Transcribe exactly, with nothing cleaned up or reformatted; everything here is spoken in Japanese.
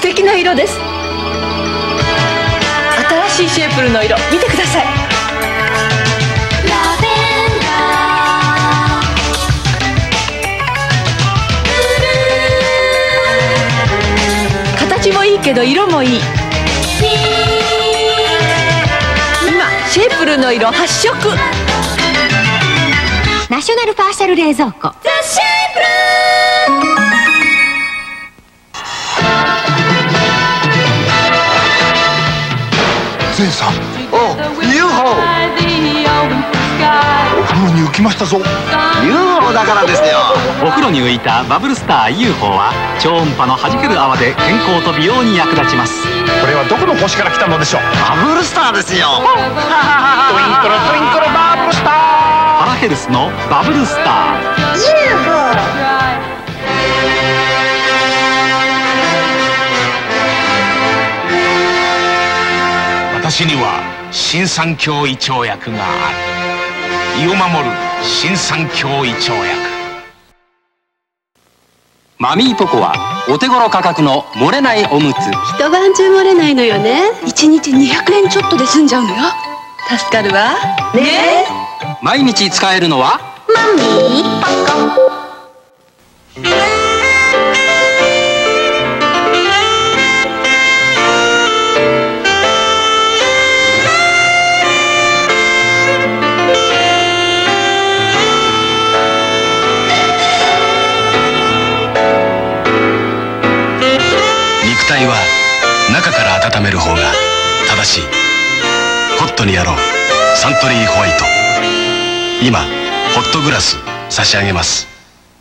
敵な色です。新しいシェープルの色見てください。形もいいけど色もいい。今シェープルの色はっしょく。 ナショナルパーシャル冷蔵庫。ザ・シェープル。 ゼンさん、 お、ユーフォー。 お風呂に浮きましたぞ。 ユーフォー だからですよ。 お風呂に浮いたバブルスター ユーフォー は超音波の弾ける泡で健康と美容に役立ちます。 これはどこの星から来たのでしょう。 バブルスターですよ。 トゥインクルトゥインクルバブルスター。 パラヘルスのバブルスターユーフォー。 私には新三協胃腸薬がある。胃を守る新三協胃腸薬。 マミーポコはお手頃価格の漏れないおむつ。 一晩中漏れないのよね。いちにちにひゃくえんちょっとで済んじゃうのよ。助かるわね。 毎日使えるのはマミーポコ。 肉体は中から温める方が正しい。ホットにやろう。サントリーホワイト。今ホットグラス差し上げます。